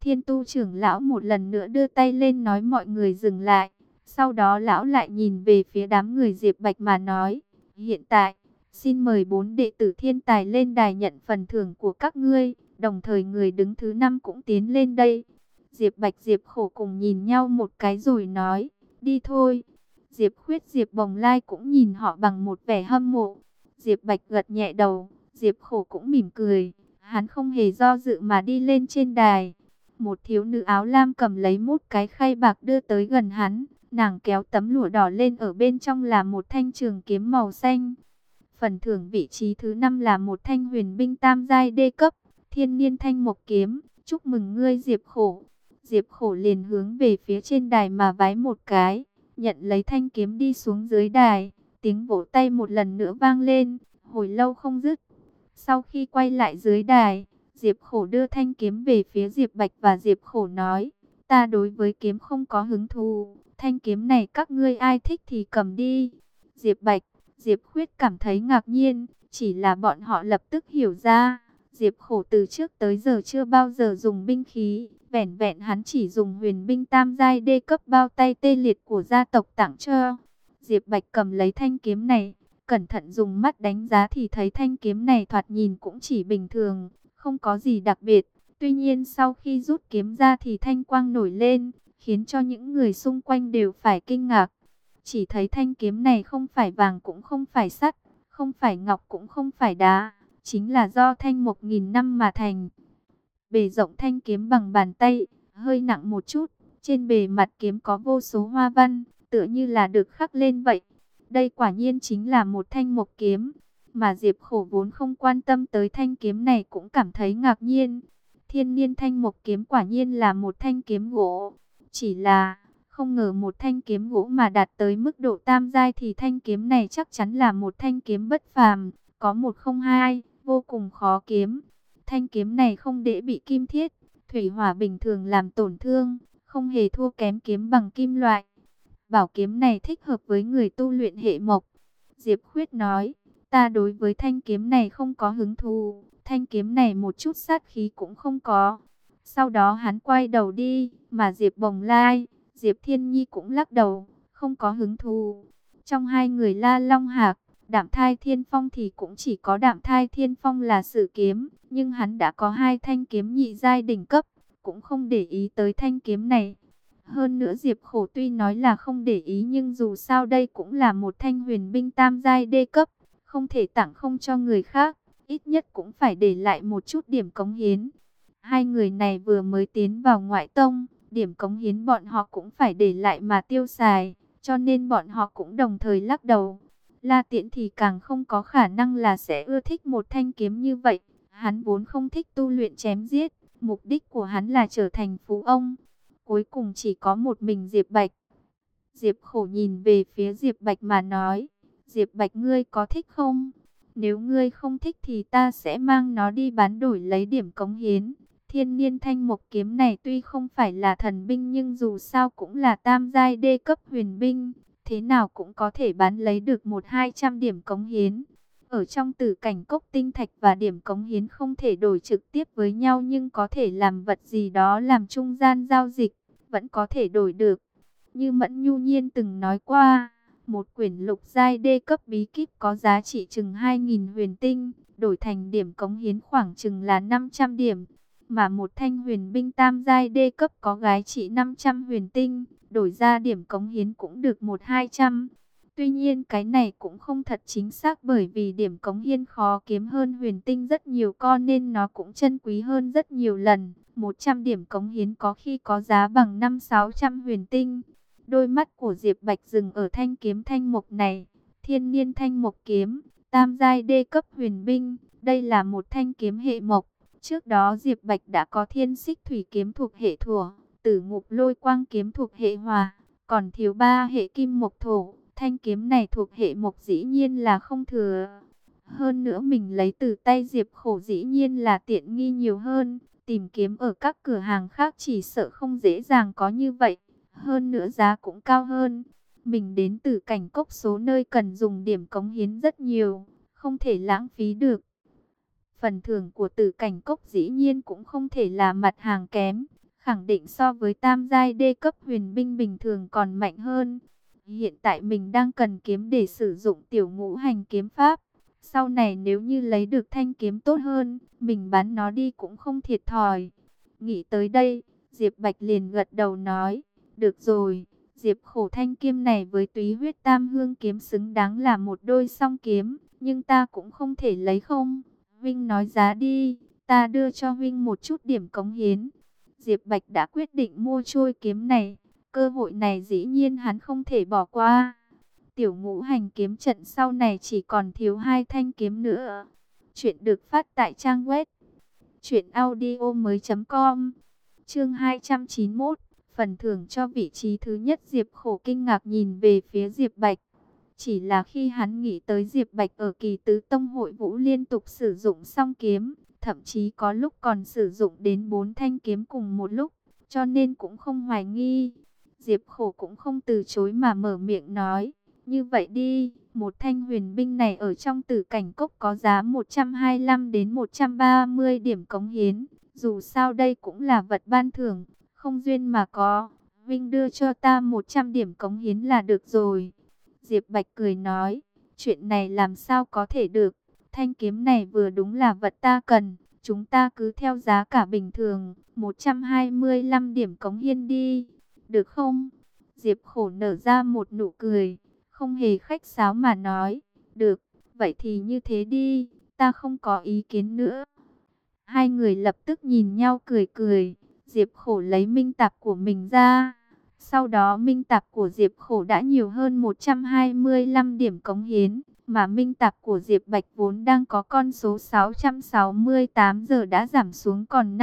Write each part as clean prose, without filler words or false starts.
Thiên Tu trưởng lão một lần nữa đưa tay lên nói mọi người dừng lại. Sau đó lão lại nhìn về phía đám người Diệp Bạch mà nói, hiện tại, xin mời 4 đệ tử thiên tài lên đài nhận phần thưởng của các ngươi, đồng thời người đứng thứ 5 cũng tiến lên đây. Diệp Bạch Diệp Khổ cùng nhìn nhau một cái rồi nói, đi thôi. Diệp Khuyết Diệp Bồng Lai cũng nhìn họ bằng một vẻ hâm mộ. Diệp Bạch gật nhẹ đầu, Diệp Khổ cũng mỉm cười, hắn không hề do dự mà đi lên trên đài. Một thiếu nữ áo lam cầm lấy một cái khay bạc đưa tới gần hắn. Nàng kéo tấm lụa đỏ lên, ở bên trong là một thanh trường kiếm màu xanh. Phần thưởng vị trí thứ 5 là một thanh huyền binh tam giai đê cấp, thiên niên thanh mộc kiếm. Chúc mừng ngươi Diệp Khổ. Diệp Khổ liền hướng về phía trên đài mà vái một cái, nhận lấy thanh kiếm đi xuống dưới đài. Tiếng vỗ tay một lần nữa vang lên, hồi lâu không dứt. Sau khi quay lại dưới đài, Diệp Khổ đưa thanh kiếm về phía Diệp Bạch và Diệp Khổ nói, ta đối với kiếm không có hứng thú, thanh kiếm này các ngươi ai thích thì cầm đi. Diệp Bạch, Diệp Khuyết cảm thấy ngạc nhiên, chỉ là bọn họ lập tức hiểu ra, Diệp Khổ từ trước tới giờ chưa bao giờ dùng binh khí, vẻn vẹn hắn chỉ dùng huyền binh tam giai đê cấp bao tay tê liệt của gia tộc tặng cho. Diệp Bạch cầm lấy thanh kiếm này, cẩn thận dùng mắt đánh giá thì thấy thanh kiếm này thoạt nhìn cũng chỉ bình thường, không có gì đặc biệt. Tuy nhiên sau khi rút kiếm ra thì thanh quang nổi lên, khiến cho những người xung quanh đều phải kinh ngạc. Chỉ thấy thanh kiếm này không phải vàng cũng không phải sắt, không phải ngọc cũng không phải đá, chính là do thanh mộc nghìn năm mà thành. Bề rộng thanh kiếm bằng bàn tay, hơi nặng một chút, trên bề mặt kiếm có vô số hoa văn, tựa như là được khắc lên vậy. Đây quả nhiên chính là một thanh mộc kiếm, mà Diệp Khổ vốn không quan tâm tới thanh kiếm này cũng cảm thấy ngạc nhiên. Thiên niên thanh mộc kiếm quả nhiên là một thanh kiếm gỗ, chỉ là không ngờ một thanh kiếm gỗ mà đạt tới mức độ tam giai thì thanh kiếm này chắc chắn là một thanh kiếm bất phàm, có một không hai, vô cùng khó kiếm. Thanh kiếm này không dễ bị kim thiết, thủy hỏa bình thường làm tổn thương, không hề thua kém kiếm bằng kim loại. Bảo kiếm này thích hợp với người tu luyện hệ mộc. Diệp Khuyết nói, ta đối với thanh kiếm này không có hứng thú, thanh kiếm này một chút sát khí cũng không có. Sau đó hắn quay đầu đi, mà Diệp Bồng Lai, Diệp Thiên Nhi cũng lắc đầu, không có hứng thú. Trong hai người La Long Hạc, Đạm Thai Thiên Phong thì cũng chỉ có Đạm Thai Thiên Phong là sử kiếm, nhưng hắn đã có hai thanh kiếm nhị giai đỉnh cấp, cũng không để ý tới thanh kiếm này. Hơn nữa Diệp Khổ tuy nói là không để ý nhưng dù sao đây cũng là một thanh huyền binh tam giai đê cấp, không thể tặng không cho người khác, ít nhất cũng phải để lại một chút điểm cống hiến. Hai người này vừa mới tiến vào ngoại tông, điểm cống hiến bọn họ cũng phải để lại mà tiêu xài, cho nên bọn họ cũng đồng thời lắc đầu. La Tiễn thì càng không có khả năng là sẽ ưa thích một thanh kiếm như vậy, hắn vốn không thích tu luyện chém giết, mục đích của hắn là trở thành phú ông. Cuối cùng chỉ có một mình Diệp Bạch. Diệp Khổ nhìn về phía Diệp Bạch mà nói, Diệp Bạch ngươi có thích không? Nếu ngươi không thích thì ta sẽ mang nó đi bán đổi lấy điểm cống hiến. Thiên niên thanh mộc kiếm này tuy không phải là thần binh nhưng dù sao cũng là tam giai đê cấp huyền binh. Thế nào cũng có thể bán lấy được 100-200 điểm cống hiến. Ở trong tử cảnh cốc tinh thạch và điểm cống hiến không thể đổi trực tiếp với nhau nhưng có thể làm vật gì đó làm trung gian giao dịch, vẫn có thể đổi được. Như Mẫn Nhu Nhiên từng nói qua, một quyển lục giai đê cấp bí kíp có giá trị chừng 2.000 huyền tinh, đổi thành điểm cống hiến khoảng chừng là 500 điểm. Mà một thanh huyền binh tam giai đê cấp có giá trị 500 huyền tinh, đổi ra điểm cống hiến cũng được 100-200. Tuy nhiên cái này cũng không thật chính xác bởi vì điểm cống hiến khó kiếm hơn huyền tinh rất nhiều con nên nó cũng chân quý hơn rất nhiều lần. 100 điểm cống hiến có khi có giá bằng 500-600 huyền tinh. Đôi mắt của Diệp Bạch dừng ở thanh kiếm thanh mộc này. Thiên niên thanh mộc kiếm, tam giai đê cấp huyền binh. Đây là một thanh kiếm hệ mộc. Trước đó Diệp Bạch đã có thiên xích thủy kiếm thuộc hệ thổ, tử ngục lôi quang kiếm thuộc hệ hỏa, còn thiếu 3 hệ kim mộc thổ. Thanh kiếm này thuộc hệ mộc dĩ nhiên là không thừa. Hơn nữa mình lấy từ tay Diệp Khổ dĩ nhiên là tiện nghi nhiều hơn. Tìm kiếm ở các cửa hàng khác chỉ sợ không dễ dàng có như vậy. Hơn nữa giá cũng cao hơn. Mình đến từ cảnh cốc số nơi cần dùng điểm cống hiến rất nhiều, không thể lãng phí được. Phần thưởng của tử cảnh cốc dĩ nhiên cũng không thể là mặt hàng kém. khẳng định so với tam giai đê cấp huyền binh bình thường còn mạnh hơn. Hiện tại mình đang cần kiếm để sử dụng tiểu ngũ hành kiếm pháp. Sau này nếu như lấy được thanh kiếm tốt hơn, mình bán nó đi cũng không thiệt thòi. Nghĩ tới đây, Diệp Bạch liền gật đầu nói, được rồi, Diệp Khổ, thanh kiếm này với Túy Huyết Tam Hương kiếm xứng đáng là một đôi song kiếm, nhưng ta cũng không thể lấy không. Vinh nói giá đi, ta đưa cho Vinh một chút điểm cống hiến. Diệp Bạch đã quyết định mua trôi kiếm này, cơ hội này dĩ nhiên hắn không thể bỏ qua. Tiểu ngũ hành kiếm trận sau này chỉ còn thiếu 2 thanh kiếm nữa. Chuyện được phát tại trang web truyệnaudiomoi.com. Chương 291, phần thưởng cho vị trí thứ nhất. Diệp Khổ kinh ngạc nhìn về phía Diệp Bạch. Chỉ là khi hắn nghĩ tới Diệp Bạch ở Kỳ Tứ Tông Hội Vũ liên tục sử dụng song kiếm, thậm chí có lúc còn sử dụng đến 4 thanh kiếm cùng một lúc, cho nên cũng không hoài nghi. Diệp Khổ cũng không từ chối mà mở miệng nói, như vậy đi, một thanh huyền binh này ở trong Tử Cảnh Cốc có giá 125 đến 130 điểm cống hiến, dù sao đây cũng là vật ban thưởng, không duyên mà có, Vinh đưa cho ta 100 điểm cống hiến là được rồi. Diệp Bạch cười nói, chuyện này làm sao có thể được, thanh kiếm này vừa đúng là vật ta cần, chúng ta cứ theo giá cả bình thường, 125 điểm cống hiến đi, được không? Diệp Khổ nở ra một nụ cười, không hề khách sáo mà nói, được, vậy thì như thế đi, ta không có ý kiến nữa. Hai người lập tức nhìn nhau cười cười, Diệp Khổ lấy minh tạp của mình ra. Sau đó minh tạp của Diệp Khổ đã nhiều hơn 125 điểm cống hiến, mà minh tạp của Diệp Bạch vốn đang có con số 668 giờ đã giảm xuống còn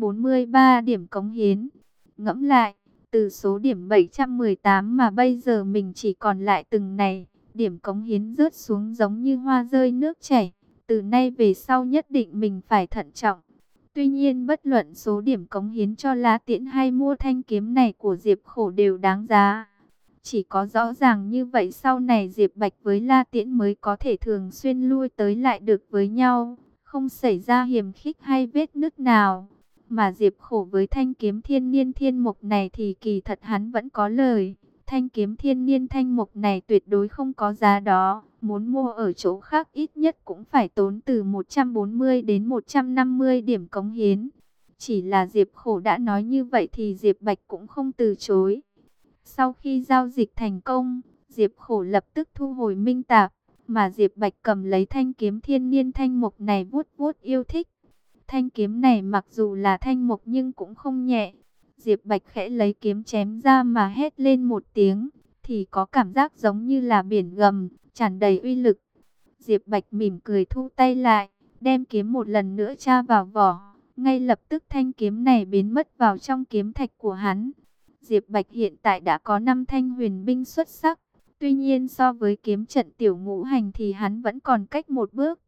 543 điểm cống hiến. Ngẫm lại, từ số điểm 718 mà bây giờ mình chỉ còn lại từng này, điểm cống hiến rớt xuống giống như hoa rơi nước chảy. Từ nay về sau nhất định mình phải thận trọng. Tuy nhiên bất luận số điểm cống hiến cho La Tiễn hay mua thanh kiếm này của Diệp Khổ đều đáng giá. Chỉ có rõ ràng như vậy sau này Diệp Bạch với La Tiễn mới có thể thường xuyên lui tới lại được với nhau, không xảy ra hiềm khích hay vết nứt nào. Mà Diệp Khổ với thanh kiếm thiên niên thiên mục này thì kỳ thật hắn vẫn có lời. Thanh kiếm thiên niên thanh mục này tuyệt đối không có giá đó. Muốn mua ở chỗ khác ít nhất cũng phải tốn từ 140 đến 150 điểm cống hiến. Chỉ là Diệp Khổ đã nói như vậy thì Diệp Bạch cũng không từ chối. Sau khi giao dịch thành công, Diệp Khổ lập tức thu hồi minh tạp. Mà Diệp Bạch cầm lấy thanh kiếm thiên niên thanh mục này vuốt vuốt yêu thích. Thanh kiếm này mặc dù là thanh mục nhưng cũng không nhẹ. Diệp Bạch khẽ lấy kiếm chém ra mà hét lên một tiếng, thì có cảm giác giống như là biển gầm, tràn đầy uy lực. Diệp Bạch mỉm cười thu tay lại, đem kiếm một lần nữa tra vào vỏ. Ngay lập tức thanh kiếm này biến mất vào trong kiếm thạch của hắn. Diệp Bạch hiện tại đã có 5 thanh huyền binh xuất sắc. Tuy nhiên so với kiếm trận tiểu ngũ hành thì hắn vẫn còn cách một bước.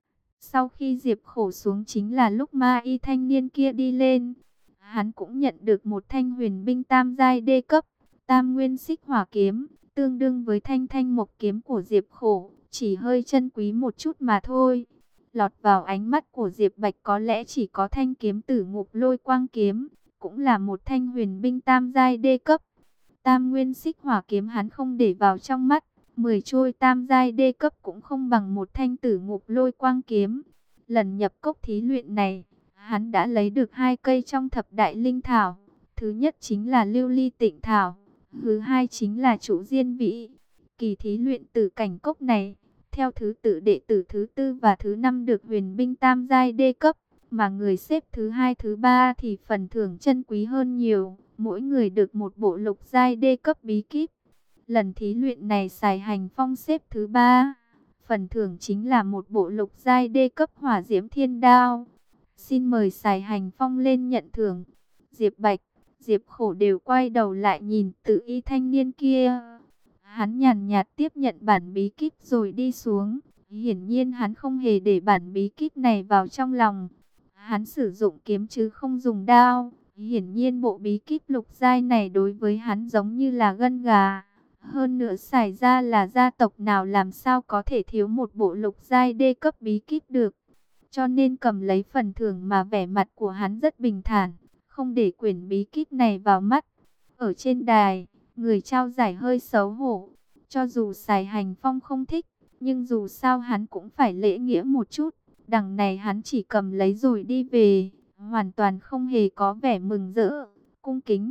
Sau khi Diệp Khổ xuống chính là lúc ma y thanh niên kia đi lên. Hắn cũng nhận được một thanh huyền binh tam giai đê cấp, tam nguyên xích hỏa kiếm, tương đương với thanh thanh mộc kiếm của Diệp Khổ, chỉ hơi chân quý một chút mà thôi. Lọt vào ánh mắt của Diệp Bạch có lẽ chỉ có thanh kiếm tử ngục lôi quang kiếm, cũng là một thanh huyền binh tam giai đê cấp. Tam nguyên xích hỏa kiếm hắn không để vào trong mắt, 10 trôi tam giai đê cấp cũng không bằng một thanh tử ngục lôi quang kiếm. Lần nhập cốc thí luyện này, hắn đã lấy được 2 cây trong thập đại linh thảo. Thứ nhất chính là lưu ly tịnh thảo, thứ hai chính là trụ diên vĩ. Kỳ thí luyện Tử Cảnh Cốc này, theo thứ tự đệ tử thứ 4 và thứ 5 được huyền binh tam giai đê cấp, mà người xếp thứ 2 thứ 3 thì phần thưởng chân quý hơn nhiều, mỗi người được một bộ lục giai đê cấp bí kíp. Lần thí luyện này Sài Hành Phong xếp thứ 3, phần thưởng chính là một bộ lục giai đê cấp hỏa diễm thiên đao. Xin mời Sài Hành Phong lên nhận thưởng. Diệp Bạch, Diệp Khổ đều quay đầu lại nhìn Tự Y thanh niên kia. Hắn nhàn nhạt tiếp nhận bản bí kíp rồi đi xuống. Hiển nhiên hắn không hề để bản bí kíp này vào trong lòng. Hắn sử dụng kiếm chứ không dùng đao. Hiển nhiên bộ bí kíp lục giai này đối với hắn giống như là gân gà. Hơn nữa xảy ra là gia tộc nào làm sao có thể thiếu một bộ lục giai đê cấp bí kíp được. Cho nên cầm lấy phần thưởng mà vẻ mặt của hắn rất bình thản, không để quyển bí kíp này vào mắt. Ở trên đài, người trao giải hơi xấu hổ. Cho dù Sài Hành Phong không thích, nhưng dù sao hắn cũng phải lễ nghĩa một chút. Đằng này hắn chỉ cầm lấy rồi đi về, hoàn toàn không hề có vẻ mừng rỡ, cung kính.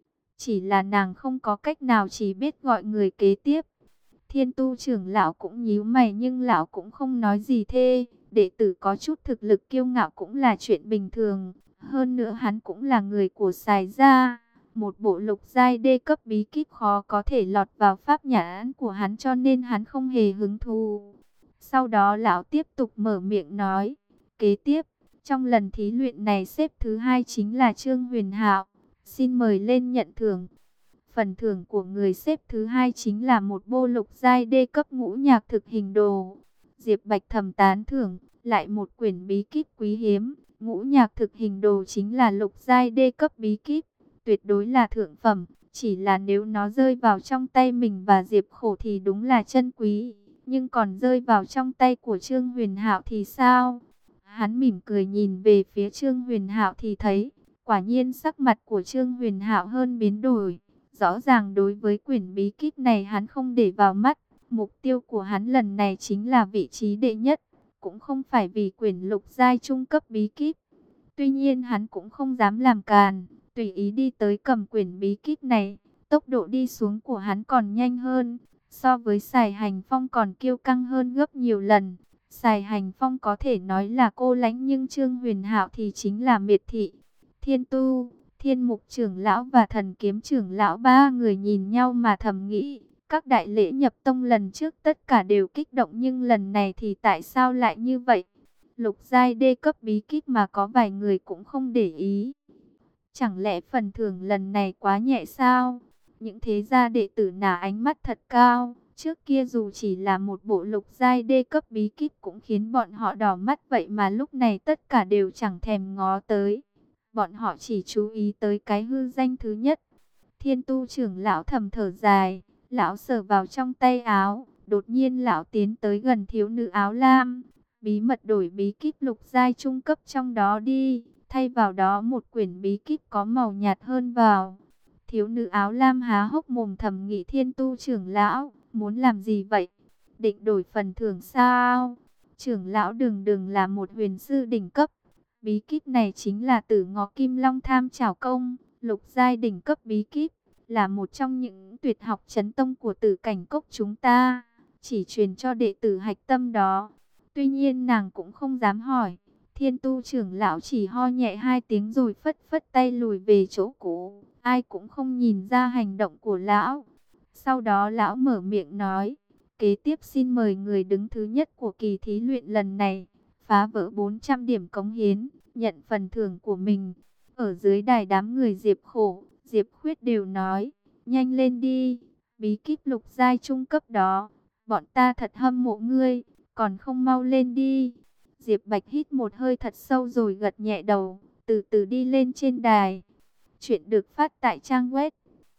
Chỉ là nàng không có cách nào, chỉ biết gọi người kế tiếp. Thiên Tu trưởng lão cũng nhíu mày nhưng lão cũng không nói gì thê. Đệ tử có chút thực lực kiêu ngạo cũng là chuyện bình thường. Hơn nữa hắn cũng là người của Sài gia. Một bộ lục giai đê cấp bí kíp khó có thể lọt vào pháp nhãn của hắn, cho nên hắn không hề hứng thú. Sau đó lão tiếp tục mở miệng nói. Kế tiếp, trong lần thí luyện này xếp thứ 2 chính là Trương Huyền Hạo. Xin mời lên nhận thưởng. Phần thưởng của người xếp thứ 2 chính là một bộ lục giai đê cấp ngũ nhạc thực hình đồ. Diệp Bạch thầm tán thưởng, lại một quyển bí kíp quý hiếm. Ngũ nhạc thực hình đồ chính là lục giai đê cấp bí kíp, tuyệt đối là thượng phẩm. Chỉ là nếu nó rơi vào trong tay mình và Diệp Khổ thì đúng là chân quý. Nhưng còn rơi vào trong tay của Trương Huyền Hạo thì sao? Hắn mỉm cười nhìn về phía Trương Huyền Hạo thì thấy, quả nhiên sắc mặt của Trương Huyền Hạo hơn biến đổi. Rõ ràng đối với quyển bí kíp này hắn không để vào mắt. Mục tiêu của hắn lần này chính là vị trí đệ nhất, cũng không phải vì quyển lục giai trung cấp bí kíp. Tuy nhiên hắn cũng không dám làm càn, tùy ý đi tới cầm quyển bí kíp này. Tốc độ đi xuống của hắn còn nhanh hơn, so với Sài Hành Phong còn kiêu căng hơn gấp nhiều lần. Sài Hành Phong có thể nói là cô lãnh, nhưng Trương Huyền Hạo thì chính là miệt thị. Thiên Tu, Thiên Mục trưởng lão và Thần Kiếm trưởng lão ba người nhìn nhau mà thầm nghĩ, các đại lễ nhập tông lần trước tất cả đều kích động, nhưng lần này thì tại sao lại như vậy? Lục giai đê cấp bí kíp mà có vài người cũng không để ý. Chẳng lẽ phần thưởng lần này quá nhẹ sao? Những thế gia đệ tử nả ánh mắt thật cao. Trước kia dù chỉ là một bộ lục giai đê cấp bí kíp cũng khiến bọn họ đỏ mắt, vậy mà lúc này tất cả đều chẳng thèm ngó tới. Bọn họ chỉ chú ý tới cái hư danh thứ nhất. Thiên Tu trưởng lão thầm thở dài, lão sờ vào trong tay áo, đột nhiên lão tiến tới gần thiếu nữ áo lam, bí mật đổi bí kíp lục giai trung cấp trong đó đi, thay vào đó một quyển bí kíp có màu nhạt hơn vào. Thiếu nữ áo lam há hốc mồm thầm nghĩ, Thiên Tu trưởng lão muốn làm gì vậy? Định đổi phần thưởng sao? Trưởng lão đừng là một huyền sư đỉnh cấp. Bí kíp này chính là Tử Ngọ Kim Long Tham Chảo Công, lục giai đỉnh cấp bí kíp, là một trong những tuyệt học chấn tông của Tử Cảnh Cốc chúng ta, chỉ truyền cho đệ tử hạch tâm đó. Tuy nhiên nàng cũng không dám hỏi. Thiên Tu trưởng lão chỉ ho nhẹ 2 tiếng rồi phất phất tay lùi về chỗ cũ. Ai cũng không nhìn ra hành động của lão. Sau đó lão mở miệng nói, kế tiếp xin mời người đứng thứ nhất của kỳ thí luyện lần này, phá vỡ 400 điểm cống hiến, nhận phần thưởng của mình. Ở dưới đài đám người Diệp Khổ, Diệp Khuyết đều nói, nhanh lên đi, bí kíp lục giai trung cấp đó, bọn ta thật hâm mộ ngươi, còn không mau lên đi. Diệp Bạch hít một hơi thật sâu rồi gật nhẹ đầu, từ từ đi lên trên đài. Chuyện được phát tại trang web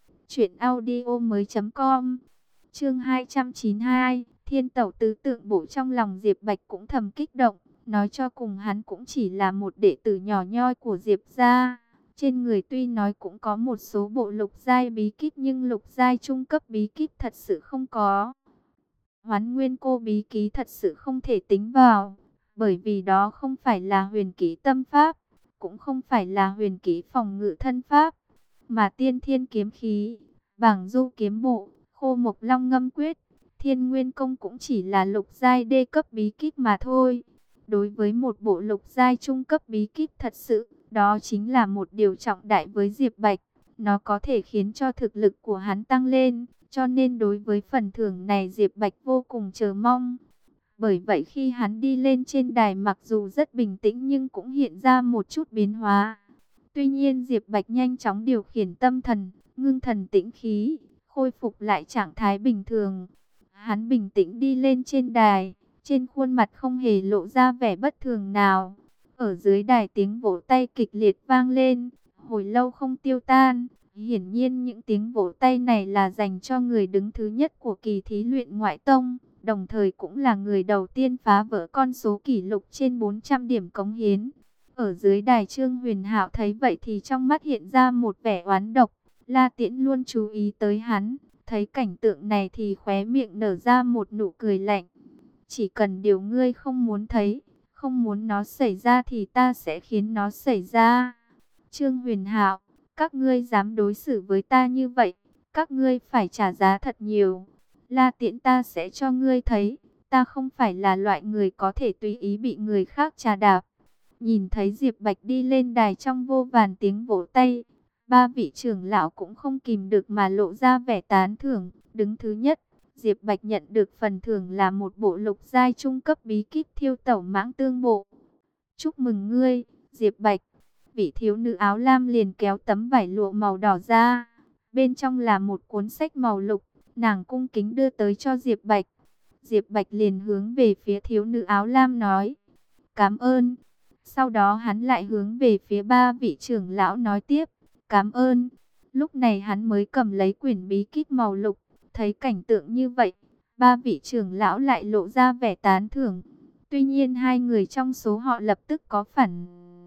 truyệnaudiomoi.com. Chương 292, Thiên Tẩu tứ tượng bộ. Trong lòng Diệp Bạch cũng thầm kích động, nói cho cùng hắn cũng chỉ là một đệ tử nhỏ nhoi của Diệp gia. Trên người tuy nói cũng có một số bộ lục giai bí kíp, nhưng lục giai trung cấp bí kíp thật sự không có. Hoán Nguyên Cô bí ký thật sự không thể tính vào, bởi vì đó không phải là huyền ký tâm pháp, cũng không phải là huyền ký phòng ngự thân pháp, mà tiên thiên kiếm khí, bảng du kiếm bộ, khô mộc long ngâm quyết, thiên nguyên công cũng chỉ là lục giai đê cấp bí kíp mà thôi. Đối với một bộ lục giai trung cấp bí kíp thật sự, đó chính là một điều trọng đại với Diệp Bạch. Nó có thể khiến cho thực lực của hắn tăng lên, cho nên đối với phần thưởng này Diệp Bạch vô cùng chờ mong. Bởi vậy khi hắn đi lên trên đài mặc dù rất bình tĩnh nhưng cũng hiện ra một chút biến hóa. Tuy nhiên Diệp Bạch nhanh chóng điều khiển tâm thần, ngưng thần tĩnh khí, khôi phục lại trạng thái bình thường. Hắn bình tĩnh đi lên trên đài, trên khuôn mặt không hề lộ ra vẻ bất thường nào. Ở dưới đài tiếng vỗ tay kịch liệt vang lên, hồi lâu không tiêu tan. Hiển nhiên những tiếng vỗ tay này là dành cho người đứng thứ nhất của kỳ thí luyện ngoại tông, đồng thời cũng là người đầu tiên phá vỡ con số kỷ lục trên 400 điểm cống hiến. Ở dưới đài Trương Huyền Hạo thấy vậy thì trong mắt hiện ra một vẻ oán độc. La Tiễn luôn chú ý tới hắn, thấy cảnh tượng này thì khóe miệng nở ra một nụ cười lạnh. Chỉ cần điều ngươi không muốn thấy, không muốn nó xảy ra thì ta sẽ khiến nó xảy ra. Trương Huyền Hạo, các ngươi dám đối xử với ta như vậy, các ngươi phải trả giá thật nhiều. La Tiễn, ta sẽ cho ngươi thấy, ta không phải là loại người có thể tùy ý bị người khác trà đạp. Nhìn thấy Diệp Bạch đi lên đài trong vô vàn tiếng vỗ tay, ba vị trưởng lão cũng không kìm được mà lộ ra vẻ tán thưởng. Đứng thứ nhất, Diệp Bạch nhận được phần thưởng là một bộ lục giai trung cấp bí kíp thiêu tẩu mãng tương bộ. Chúc mừng ngươi, Diệp Bạch. Vị thiếu nữ áo lam liền kéo tấm vải lụa màu đỏ ra. Bên trong là một cuốn sách màu lục, nàng cung kính đưa tới cho Diệp Bạch. Diệp Bạch liền hướng về phía thiếu nữ áo lam nói, cảm ơn. Sau đó hắn lại hướng về phía ba vị trưởng lão nói tiếp, cảm ơn. Lúc này hắn mới cầm lấy quyển bí kíp màu lục, thấy cảnh tượng như vậy, ba vị trưởng lão lại lộ ra vẻ tán thưởng. Tuy nhiên hai người trong số họ lập tức có phản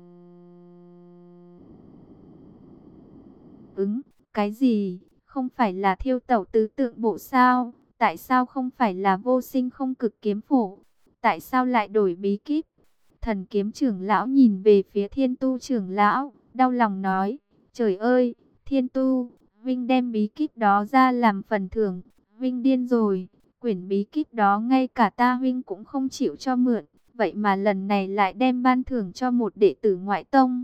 ứng. Cái gì? Không phải là thiêu tẩu tứ tượng bộ sao? Tại sao không phải là vô sinh không cực kiếm phổ? Tại sao lại đổi bí kíp? Thần kiếm trưởng lão nhìn về phía Thiên Tu trưởng lão, đau lòng nói, trời ơi, Thiên Tu, Vinh đem bí kíp đó ra làm phần thưởng, Vinh điên rồi, quyển bí kíp đó ngay cả ta Vinh cũng không chịu cho mượn, vậy mà lần này lại đem ban thưởng cho một đệ tử ngoại tông,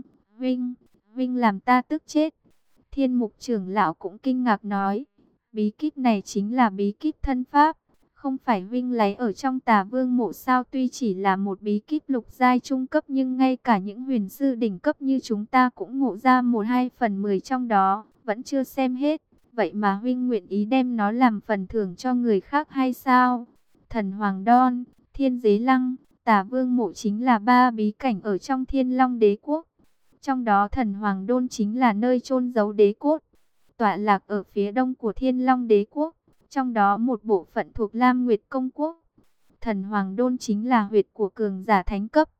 Vinh làm ta tức chết. Thiên Mục trưởng lão cũng kinh ngạc nói, bí kíp này chính là bí kíp thân pháp. Không phải Vinh lấy ở trong Tà Vương mộ sao? Tuy chỉ là một bí kíp lục giai trung cấp nhưng ngay cả những huyền sư đỉnh cấp như chúng ta cũng ngộ ra 1/2/10 trong đó, vẫn chưa xem hết. Vậy mà Vinh nguyện ý đem nó làm phần thưởng cho người khác hay sao? Thần Hoàng Đon, Thiên Giới Lăng, Tà Vương mộ chính là ba bí cảnh ở trong Thiên Long Đế Quốc. Trong đó Thần Hoàng Đôn chính là nơi chôn giấu đế cốt, tọa lạc ở phía đông của Thiên Long Đế Quốc. Trong đó một bộ phận thuộc Lam Nguyệt Công Quốc. Thần Hoàng Đôn chính là huyệt của cường giả thánh cấp,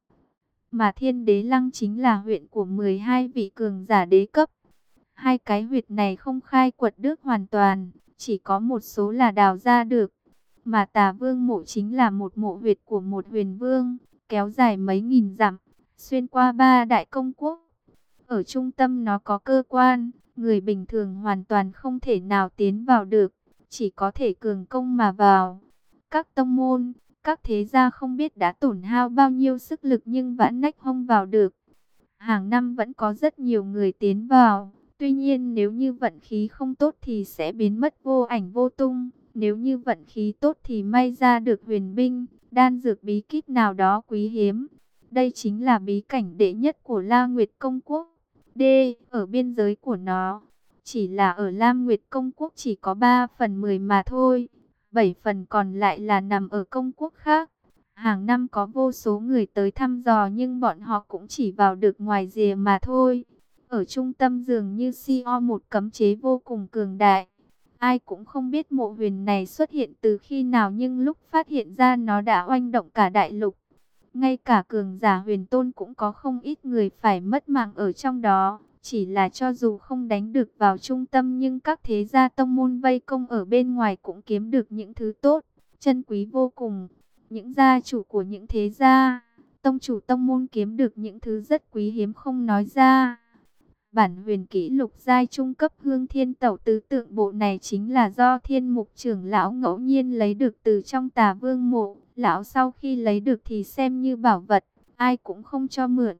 mà Thiên Đế Lăng chính là huyện của 12 vị cường giả đế cấp. Hai cái huyệt này không khai quật được hoàn toàn, chỉ có một số là đào ra được. Mà Tà Vương mộ chính là một mộ huyệt của một huyền vương, kéo dài mấy nghìn dặm, xuyên qua ba đại công quốc. Ở trung tâm nó có cơ quan, người bình thường hoàn toàn không thể nào tiến vào được, chỉ có thể cường công mà vào. Các tông môn, các thế gia không biết đã tổn hao bao nhiêu sức lực nhưng vẫn nách không vào được. Hàng năm vẫn có rất nhiều người tiến vào. Tuy nhiên nếu như vận khí không tốt thì sẽ biến mất vô ảnh vô tung. Nếu như vận khí tốt thì may ra được huyền binh, đan dược bí kíp nào đó quý hiếm. Đây chính là bí cảnh đệ nhất của La Nguyệt Công Quốc. D. Ở biên giới của nó. Chỉ là ở Lam Nguyệt Công Quốc chỉ có 3/10 mà thôi. 7 phần còn lại là nằm ở công quốc khác. Hàng năm có vô số người tới thăm dò nhưng bọn họ cũng chỉ vào được ngoài rìa mà thôi. Ở trung tâm dường như một cấm chế vô cùng cường đại. Ai cũng không biết mộ huyền này xuất hiện từ khi nào nhưng lúc phát hiện ra nó đã oanh động cả đại lục. Ngay cả cường giả huyền tôn cũng có không ít người phải mất mạng ở trong đó. Chỉ là cho dù không đánh được vào trung tâm nhưng các thế gia tông môn vây công ở bên ngoài cũng kiếm được những thứ tốt, chân quý vô cùng. Những gia chủ của những thế gia, tông chủ tông môn kiếm được những thứ rất quý hiếm không nói ra. Bản huyền kỹ lục giai trung cấp Hương Thiên Tẩu tứ tượng bộ này chính là do Thiên Mục trưởng lão ngẫu nhiên lấy được từ trong Tà Vương mộ. Lão sau khi lấy được thì xem như bảo vật, ai cũng không cho mượn.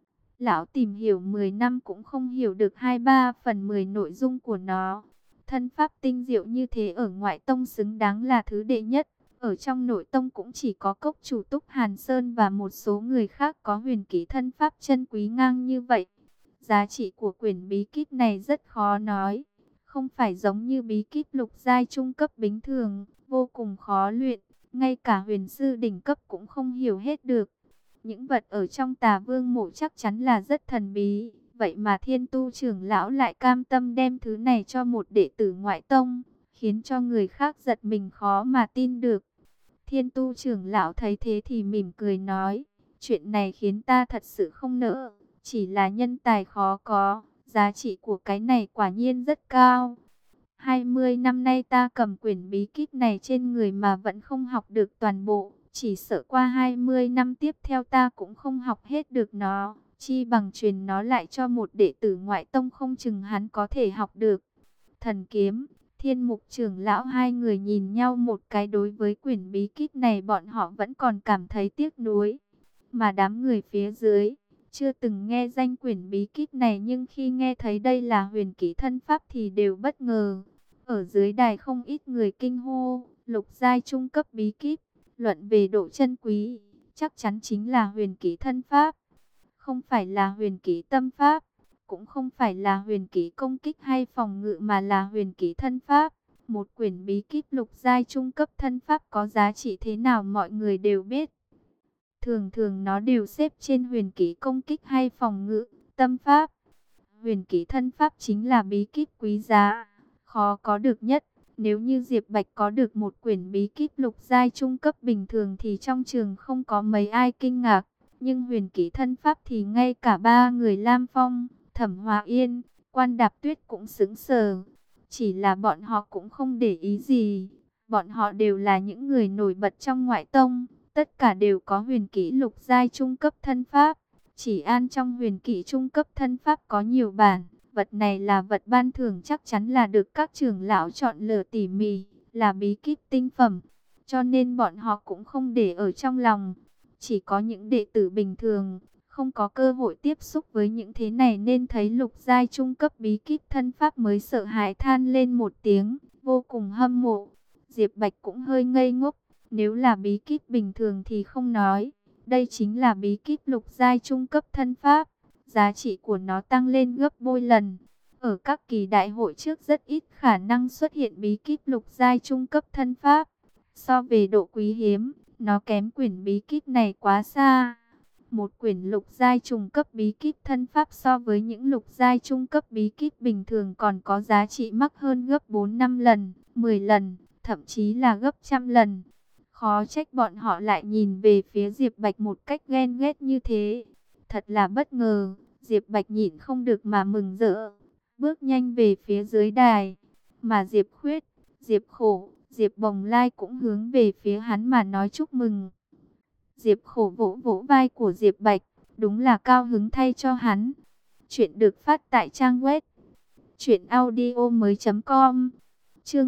Lão tìm hiểu 10 năm cũng không hiểu được 2/3/10 nội dung của nó. Thân pháp tinh diệu như thế ở ngoại tông xứng đáng là thứ đệ nhất. Ở trong nội tông cũng chỉ có cốc chủ Túc Hàn Sơn và một số người khác có huyền kỹ thân pháp chân quý ngang như vậy. Giá trị của quyển bí kíp này rất khó nói. Không phải giống như bí kíp lục giai trung cấp bình thường, vô cùng khó luyện. Ngay cả huyền sư đỉnh cấp cũng không hiểu hết được. Những vật ở trong Tà Vương mộ chắc chắn là rất thần bí. Vậy mà Thiên Tu trưởng lão lại cam tâm đem thứ này cho một đệ tử ngoại tông, khiến cho người khác giật mình khó mà tin được. Thiên Tu trưởng lão thấy thế thì mỉm cười nói, chuyện này khiến ta thật sự không nỡ. chỉ là nhân tài khó có, giá trị của cái này quả nhiên rất cao. 20 năm nay ta cầm quyển bí kíp này trên người mà vẫn không học được toàn bộ, chỉ sợ qua 20 năm tiếp theo ta cũng không học hết được nó, chi bằng truyền nó lại cho một đệ tử ngoại tông, không chừng hắn có thể học được. Thần kiếm, Thiên Mục trưởng lão hai người nhìn nhau một cái, đối với quyển bí kíp này bọn họ vẫn còn cảm thấy tiếc nuối. Mà đám người phía dưới, chưa từng nghe danh quyển bí kíp này nhưng khi nghe thấy đây là huyền kỹ thân pháp thì đều bất ngờ. Ở dưới đài không ít người kinh hô, lục giai trung cấp bí kíp, luận về độ chân quý, chắc chắn chính là huyền kỹ thân pháp. Không phải là huyền kỹ tâm pháp, cũng không phải là huyền kỹ công kích hay phòng ngự mà là huyền kỹ thân pháp. Một quyển bí kíp lục giai trung cấp thân pháp có giá trị thế nào mọi người đều biết. Thường thường nó đều xếp trên huyền kỹ công kích hay phòng ngự, tâm pháp. Huyền kỹ thân pháp chính là bí kíp quý giá, khó có được nhất. Nếu như Diệp Bạch có được một quyển bí kíp lục giai trung cấp bình thường thì trong trường không có mấy ai kinh ngạc. Nhưng huyền kỹ thân pháp thì ngay cả ba người Lam Phong, Thẩm Hòa Yên, Quan Đạp Tuyết cũng sững sờ. Chỉ là bọn họ cũng không để ý gì. Bọn họ đều là những người nổi bật trong ngoại tông. Tất cả đều có huyền kỹ lục giai trung cấp thân pháp. Chỉ an trong huyền kỹ trung cấp thân pháp có nhiều bản. Vật này là vật ban thưởng, chắc chắn là được các trưởng lão chọn lựa tỉ mỉ, là bí kíp tinh phẩm. Cho nên bọn họ cũng không để ở trong lòng. Chỉ có những đệ tử bình thường, không có cơ hội tiếp xúc với những thế này nên thấy lục giai trung cấp bí kíp thân pháp mới sợ hãi than lên một tiếng, vô cùng hâm mộ. Diệp Bạch cũng hơi ngây ngốc, nếu là bí kíp bình thường thì không nói. Đây chính là bí kíp lục giai trung cấp thân pháp, giá trị của nó tăng lên gấp bội lần. Ở các kỳ đại hội trước rất ít khả năng xuất hiện bí kíp lục giai trung cấp thân pháp. So về độ quý hiếm, nó kém quyển bí kíp này quá xa. Một quyển lục giai trung cấp bí kíp thân pháp so với những lục giai trung cấp bí kíp bình thường còn có giá trị mắc hơn gấp 4-5 lần, 10 lần, thậm chí là gấp trăm lần. Khó trách bọn họ lại nhìn về phía Diệp Bạch một cách ghen ghét như thế. Thật là bất ngờ, Diệp Bạch nhịn không được mà mừng rỡ, bước nhanh về phía dưới đài. Mà Diệp Khuyết, Diệp Khổ, Diệp Bồng Lai cũng hướng về phía hắn mà nói chúc mừng. Diệp Khổ vỗ vỗ vai của Diệp Bạch, đúng là cao hứng thay cho hắn. Chuyện được phát tại trang web truyệnaudiomoi.com. Chương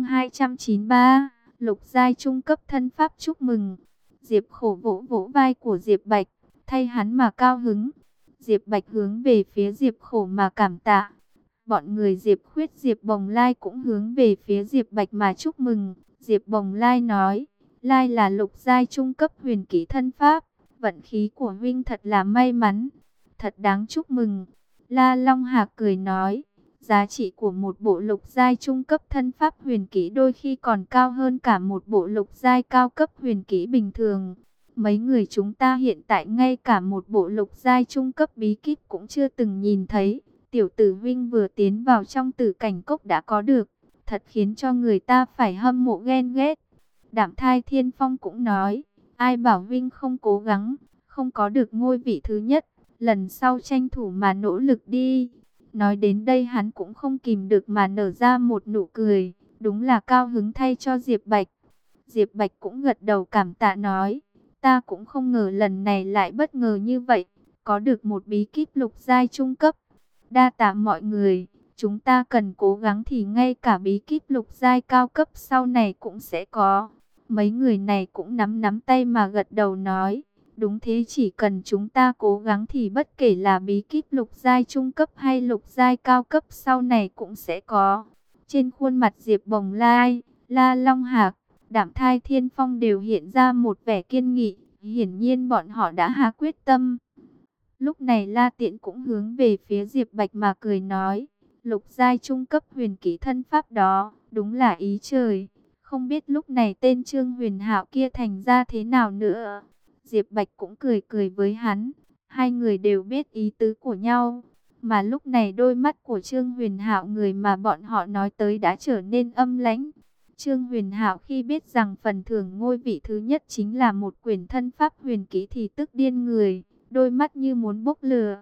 293, lục giai trung cấp thân pháp chúc mừng. Diệp Khổ vỗ vỗ vai của Diệp Bạch, thay hắn mà cao hứng. Diệp Bạch hướng về phía Diệp Khổ mà cảm tạ. Bọn người Diệp Khuyết, Diệp Bồng Lai cũng hướng về phía Diệp Bạch mà chúc mừng. Diệp Bồng Lai nói, Lai là lục giai trung cấp huyền kỹ thân pháp, vận khí của huynh thật là may mắn, thật đáng chúc mừng. La Long Hạc cười nói, giá trị của một bộ lục giai trung cấp thân pháp huyền kỹ đôi khi còn cao hơn cả một bộ lục giai cao cấp huyền kỹ bình thường. Mấy người chúng ta hiện tại ngay cả một bộ lục giai trung cấp bí kíp cũng chưa từng nhìn thấy. Tiểu tử huynh vừa tiến vào trong Tử Cảnh Cốc đã có được, thật khiến cho người ta phải hâm mộ ghen ghét. Đạm Thai Thiên Phong cũng nói, ai bảo huynh không cố gắng, không có được ngôi vị thứ nhất, lần sau tranh thủ mà nỗ lực đi. Nói đến đây hắn cũng không kìm được mà nở ra một nụ cười, đúng là cao hứng thay cho Diệp Bạch. Diệp Bạch cũng gật đầu cảm tạ nói, ta cũng không ngờ lần này lại bất ngờ như vậy, có được một bí kíp lục giai trung cấp. Đa tạ mọi người, chúng ta cần cố gắng thì ngay cả bí kíp lục giai cao cấp sau này cũng sẽ có. Mấy người này cũng nắm nắm tay mà gật đầu nói, đúng thế, chỉ cần chúng ta cố gắng thì bất kể là bí kíp lục giai trung cấp hay lục giai cao cấp sau này cũng sẽ có. Trên khuôn mặt Diệp Bồng Lai, La Long Hạc, Đạm Thai Thiên Phong đều hiện ra một vẻ kiên nghị, hiển nhiên bọn họ đã hạ quyết tâm. Lúc này La Tiễn cũng hướng về phía Diệp Bạch mà cười nói, lục giai trung cấp huyền kỹ thân pháp đó, đúng là ý trời. Không biết lúc này tên Trương Huyền Hạo kia thành ra thế nào nữa. Diệp Bạch cũng cười cười với hắn, hai người đều biết ý tứ của nhau. Mà lúc này đôi mắt của Trương Huyền Hạo, người mà bọn họ nói tới, đã trở nên âm lãnh. Trương Huyền Hạo khi biết rằng phần thưởng ngôi vị thứ nhất chính là một quyển thân pháp huyền kỹ thì tức điên người, đôi mắt như muốn bốc lửa.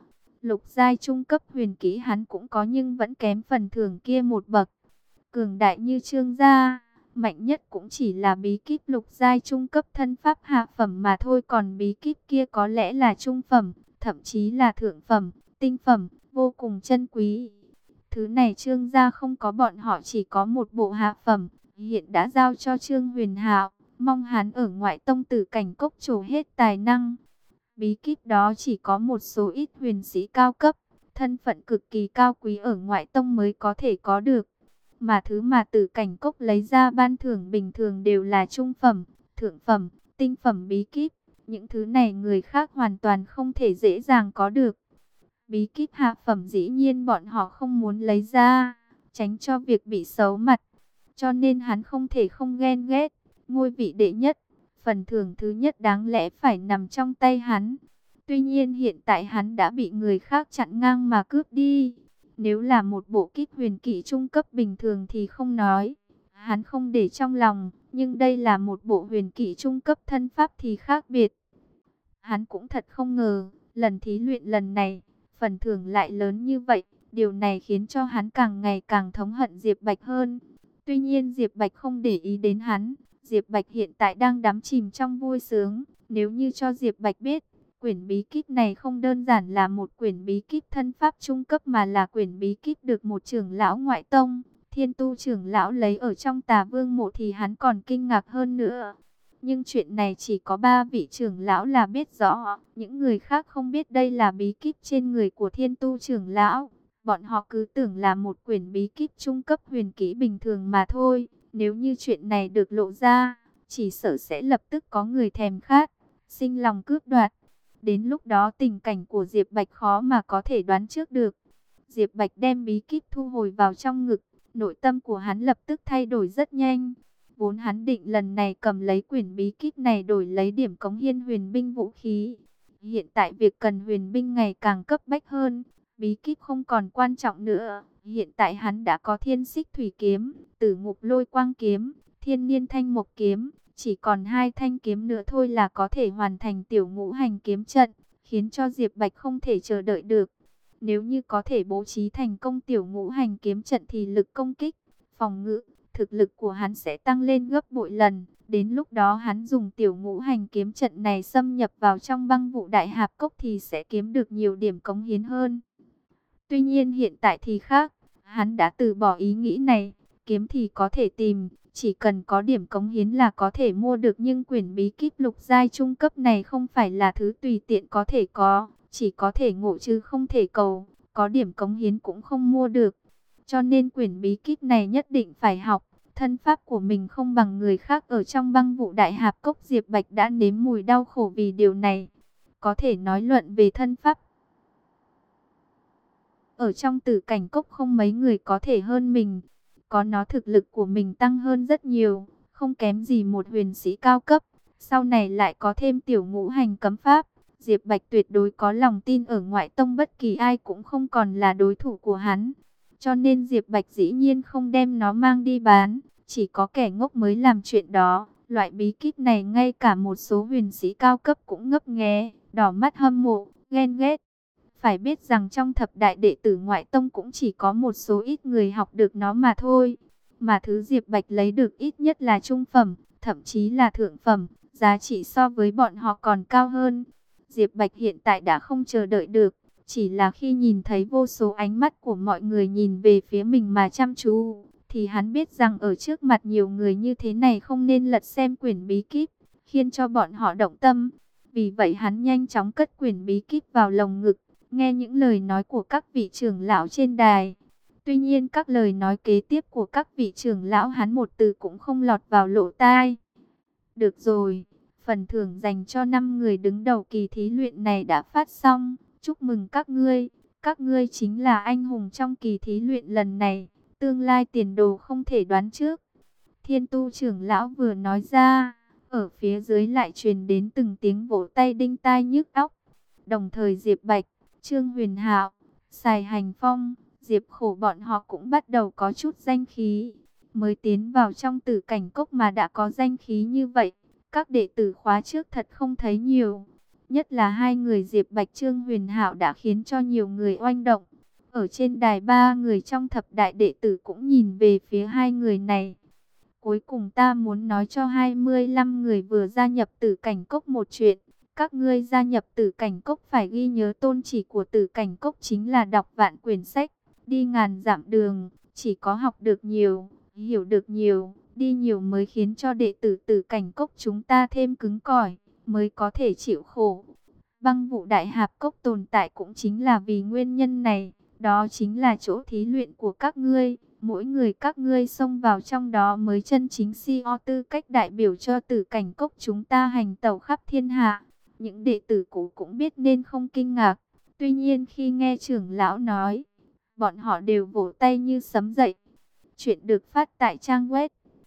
Lục giai trung cấp huyền kỹ hắn cũng có nhưng vẫn kém phần thưởng kia một bậc. Cường đại như Trương gia, mạnh nhất cũng chỉ là bí kíp lục giai trung cấp thân pháp hạ phẩm mà thôi, còn bí kíp kia có lẽ là trung phẩm, thậm chí là thượng phẩm, tinh phẩm, vô cùng chân quý. Thứ này Trương gia không có, bọn họ chỉ có một bộ hạ phẩm, hiện đã giao cho Trương Huyền Hạo, mong hắn ở ngoại tông Tử Cảnh Cốc trổ hết tài năng. Bí kíp đó chỉ có một số ít huyền sĩ cao cấp, thân phận cực kỳ cao quý ở ngoại tông mới có thể có được. Mà thứ mà Tử Cảnh Cốc lấy ra ban thưởng bình thường đều là trung phẩm, thượng phẩm, tinh phẩm bí kíp. Những thứ này người khác hoàn toàn không thể dễ dàng có được. Bí kíp hạ phẩm dĩ nhiên bọn họ không muốn lấy ra, tránh cho việc bị xấu mặt. Cho nên hắn không thể không ghen ghét. Ngôi vị đệ nhất, phần thưởng thứ nhất đáng lẽ phải nằm trong tay hắn. Tuy nhiên hiện tại hắn đã bị người khác chặn ngang mà cướp đi. Nếu là một bộ kíp huyền kỹ trung cấp bình thường thì không nói, hắn không để trong lòng. Nhưng đây là một bộ huyền kỹ trung cấp thân pháp thì khác biệt. Hắn cũng thật không ngờ, lần thí luyện lần này, phần thưởng lại lớn như vậy. Điều này khiến cho hắn càng ngày càng thống hận Diệp Bạch hơn. Tuy nhiên Diệp Bạch không để ý đến hắn. Diệp Bạch hiện tại đang đắm chìm trong vui sướng. Nếu như cho Diệp Bạch biết, quyển bí kíp này không đơn giản là một quyển bí kíp thân pháp trung cấp mà là quyển bí kíp được một trưởng lão ngoại tông, Thiên Tu trưởng lão lấy ở trong Tà Vương mộ thì hắn còn kinh ngạc hơn nữa. Nhưng chuyện này chỉ có 3 vị trưởng lão là biết rõ, những người khác không biết đây là bí kíp trên người của Thiên Tu trưởng lão. Bọn họ cứ tưởng là một quyển bí kíp trung cấp huyền kỹ bình thường mà thôi. Nếu như chuyện này được lộ ra, chỉ sợ sẽ lập tức có người thèm khát, sinh lòng cướp đoạt. Đến lúc đó tình cảnh của Diệp Bạch khó mà có thể đoán trước được. Diệp Bạch đem bí kíp thu hồi vào trong ngực, nội tâm của hắn lập tức thay đổi rất nhanh. Vốn hắn định lần này cầm lấy quyển bí kíp này đổi lấy điểm cống hiến huyền binh vũ khí. Hiện tại việc cần huyền binh ngày càng cấp bách hơn, bí kíp không còn quan trọng nữa. Hiện tại hắn đã có Thiên Xích Thủy kiếm, Tử Ngục Lôi Quang kiếm, Thiên Niên Thanh Mộc kiếm, chỉ còn 2 thanh kiếm nữa thôi là có thể hoàn thành tiểu ngũ hành kiếm trận, khiến cho Diệp Bạch không thể chờ đợi được. Nếu như có thể bố trí thành công tiểu ngũ hành kiếm trận thì lực công kích, phòng ngự, thực lực của hắn sẽ tăng lên gấp bội lần. Đến lúc đó hắn dùng tiểu ngũ hành kiếm trận này xâm nhập vào trong băng vụ đại hạp cốc thì sẽ kiếm được nhiều điểm cống hiến hơn. Tuy nhiên hiện tại thì khác, hắn đã từ bỏ ý nghĩ này, kiếm thì có thể tìm, chỉ cần có điểm cống hiến là có thể mua được, nhưng quyển bí kíp lục giai trung cấp này không phải là thứ tùy tiện có thể có, chỉ có thể ngộ chứ không thể cầu, có điểm cống hiến cũng không mua được. Cho nên quyển bí kíp này nhất định phải học, thân pháp của mình không bằng người khác ở trong băng vụ đại hạp cốc. Diệp Bạch đã nếm mùi đau khổ vì điều này. Có thể nói luận về thân pháp, ở trong Tử Cảnh Cốc không mấy người có thể hơn mình. Có nó thực lực của mình tăng hơn rất nhiều, không kém gì một huyền sĩ cao cấp. Sau này lại có thêm tiểu ngũ hành cấm pháp. Diệp Bạch tuyệt đối có lòng tin ở ngoại tông bất kỳ ai cũng không còn là đối thủ của hắn. Cho nên Diệp Bạch dĩ nhiên không đem nó mang đi bán. Chỉ có kẻ ngốc mới làm chuyện đó. Loại bí kíp này ngay cả một số huyền sĩ cao cấp cũng ngấp nghé, đỏ mắt hâm mộ, ghen ghét. Phải biết rằng trong thập đại đệ tử ngoại tông cũng chỉ có một số ít người học được nó mà thôi. Mà thứ Diệp Bạch lấy được ít nhất là trung phẩm, thậm chí là thượng phẩm, giá trị so với bọn họ còn cao hơn. Diệp Bạch hiện tại đã không chờ đợi được, chỉ là khi nhìn thấy vô số ánh mắt của mọi người nhìn về phía mình mà chăm chú, thì hắn biết rằng ở trước mặt nhiều người như thế này không nên lật xem quyển bí kíp, khiến cho bọn họ động tâm. Vì vậy hắn nhanh chóng cất quyển bí kíp vào lồng ngực, nghe những lời nói của các vị trưởng lão trên đài. Tuy nhiên các lời nói kế tiếp của các vị trưởng lão hắn một từ cũng không lọt vào lỗ tai. Được rồi, phần thưởng dành cho 5 người đứng đầu kỳ thí luyện này đã phát xong. Chúc mừng các ngươi chính là anh hùng trong kỳ thí luyện lần này. Tương lai tiền đồ không thể đoán trước. Thiên Tu trưởng lão vừa nói ra, ở phía dưới lại truyền đến từng tiếng vỗ tay đinh tai nhức óc. Đồng thời Diệp Bạch, Trương Huyền Hạo, Sài Hành Phong, Diệp Khổ bọn họ cũng bắt đầu có chút danh khí. Mới tiến vào trong Tử Cảnh Cốc mà đã có danh khí như vậy, các đệ tử khóa trước thật không thấy nhiều. Nhất là hai người Diệp Bạch Trương Huyền Hạo đã khiến cho nhiều người oanh động. Ở trên đài ba người trong thập đại đệ tử cũng nhìn về phía hai người này. Cuối cùng ta muốn nói cho 25 người vừa gia nhập Tử Cảnh Cốc một chuyện. Các ngươi gia nhập Tử Cảnh Cốc phải ghi nhớ tôn chỉ của Tử Cảnh Cốc chính là đọc vạn quyển sách, đi ngàn dặm đường, chỉ có học được nhiều, hiểu được nhiều, đi nhiều mới khiến cho đệ tử Tử Cảnh Cốc chúng ta thêm cứng cỏi, mới có thể chịu khổ. Băng Vụ Đại Hạp Cốc tồn tại cũng chính là vì nguyên nhân này, đó chính là chỗ thí luyện của các ngươi. Mỗi người các ngươi xông vào trong đó mới chân chính có tư cách đại biểu cho Tử Cảnh Cốc chúng ta hành tẩu khắp thiên hạ. Những đệ tử cũ cũng biết nên không kinh ngạc. Tuy nhiên khi nghe trưởng lão nói, bọn họ đều vỗ tay như sấm dậy. Chuyện được phát tại trang web